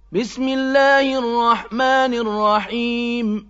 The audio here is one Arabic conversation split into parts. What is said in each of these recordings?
بسم الله الرحمن الرحيم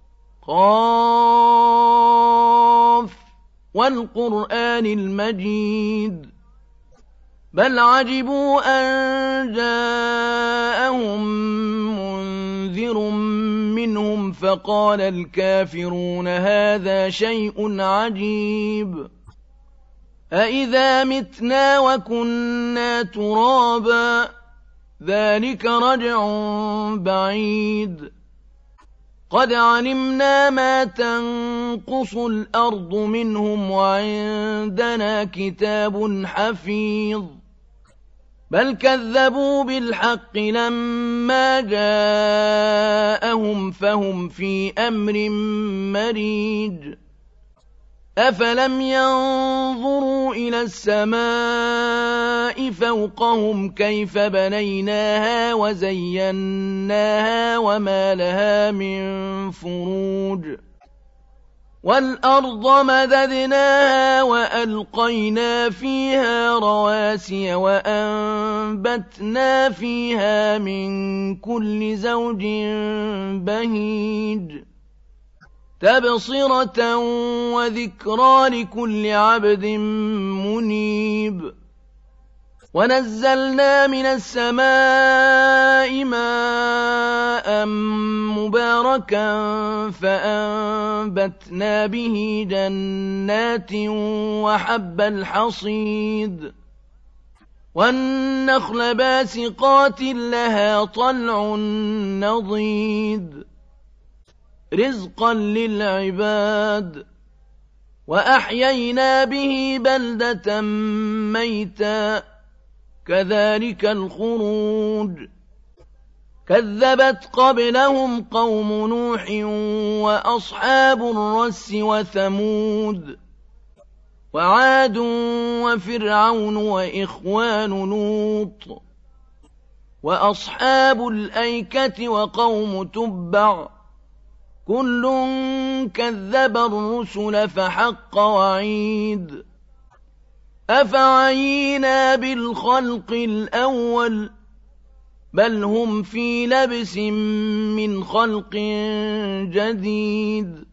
قاف والقرآن المجيد بل عجبوا أن جاءهم منذر منهم فقال الكافرون هذا شيء عجيب أإذا متنا وكنا ترابا ذلك رجع بعيد قد علمنا ما تنقص الأرض منهم وعندنا كتاب حفيظ بل كذبوا بالحق لما جاءهم فهم في أمر مريج أفلم ينظروا إلى السماء فوقهم كيف بنيناها وزيناها وما لها من فروج والأرض مددناها وألقينا فيها رواسي وأنبتنا فيها من كل زوج بهيج تبصرة وذكرى لكل عبد منيب ونزلنا من السماء ماء مباركا فأنبتنا به جنات وحب الحصيد والنخل باسقات لها طلع نضيد رزقا للعباد وأحيينا به بلدة ميتا كذلك الخروج كذبت قبلهم قوم نوح وأصحاب الرس وثمود وعاد وفرعون وإخوان لوط وأصحاب الأيكة وقوم تبع كل كذب الرسل فحق وعيد أفعينا بالخلق الأول بل هم في لبس من خلق جديد